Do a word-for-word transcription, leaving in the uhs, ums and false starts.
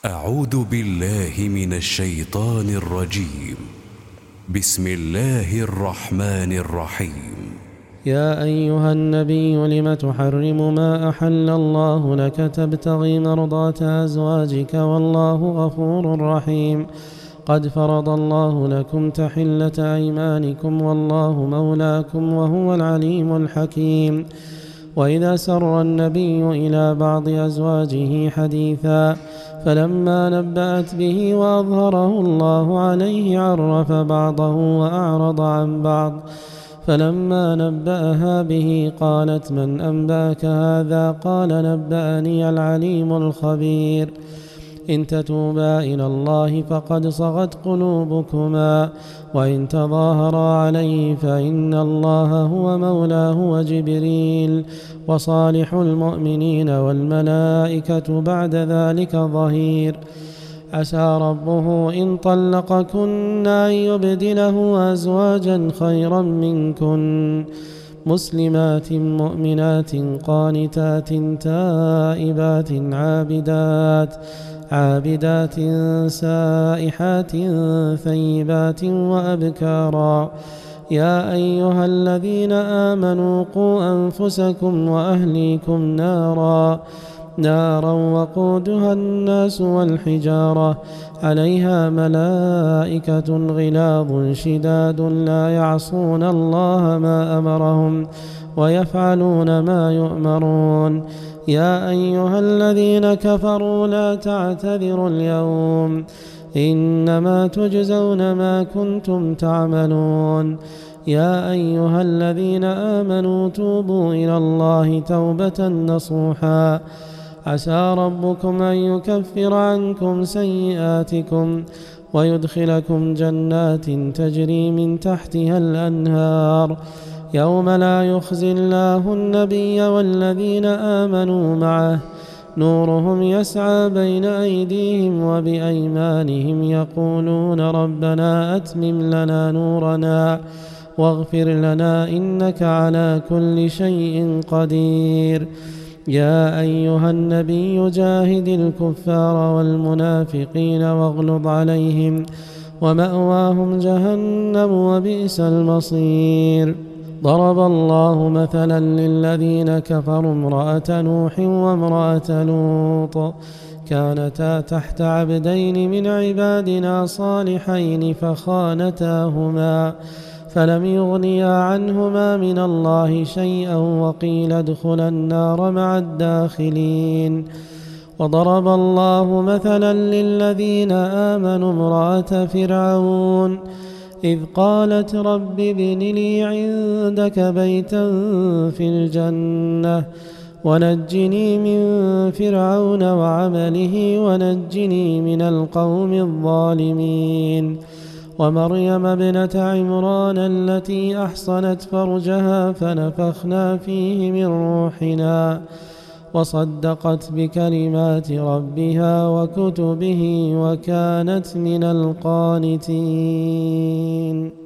أعوذ بالله من الشيطان الرجيم. بسم الله الرحمن الرحيم. يا أيها النبي لم تحرم ما أحل الله لك تبتغي مرضات أزواجك والله غفور رحيم. قد فرض الله لكم تحلة أيمانكم والله مولاكم وهو العليم الحكيم. وإذا سر النبي إلى بعض أزواجه حديثا فلما نبأت به وأظهره الله عليه عرف بعضه وأعرض عن بعض. فلما نبأها به قالت من أنبأك هذا؟ قال نبأني العليم الخبير. إن تتوبا إلى الله فقد صغت قلوبكما وإن تظاهرا عليه فإن الله هو مولاه وجبريل وصالح المؤمنين والملائكة بعد ذلك ظهير. عسى ربه إن طلقكن أن يبدله أزواجا خيرا منكن مسلمات مؤمنات قانتات تائبات عابدات عابدات سائحات ثيبات وأبكارا. يا أيها الذين آمنوا قوا أنفسكم وأهليكم نارا نارا وقودها الناس والحجارة عليها ملائكة غلاظ شداد لا يعصون الله ما أمرهم ويفعلون ما يؤمرون. يا أيها الذين كفروا لا تعتذروا اليوم إنما تجزون ما كنتم تعملون. يا أيها الذين آمنوا توبوا إلى الله توبة نصوحا عسى ربكم أن يكفر عنكم سيئاتكم ويدخلكم جنات تجري من تحتها الأنهار يوم لا يخزي الله النبي والذين آمنوا معه نورهم يسعى بين أيديهم وبأيمانهم يقولون ربنا أتمم لنا نورنا واغفر لنا إنك على كل شيء قدير. يا أيها النبي جاهد الكفار والمنافقين واغلظ عليهم ومأواهم جهنم وبئس المصير. ضرب الله مثلا للذين كفروا امرأة نوح وامرأة لوط كانتا تحت عبدين من عبادنا صالحين فخانتاهما فلم يغنيا عنهما من الله شيئا وقيل ادخلا النار مع الداخلين. وضرب الله مثلا للذين آمنوا امرأة فرعون إذ قالت رب ابن لي عندك بيتا في الجنة ونجني من فرعون وعمله ونجني من القوم الظالمين. ومريم ابنة عمران التي أحصنت فرجها فنفخنا فيه من روحنا وصدقت بكلمات ربها وكتبه وكانت من القانتين.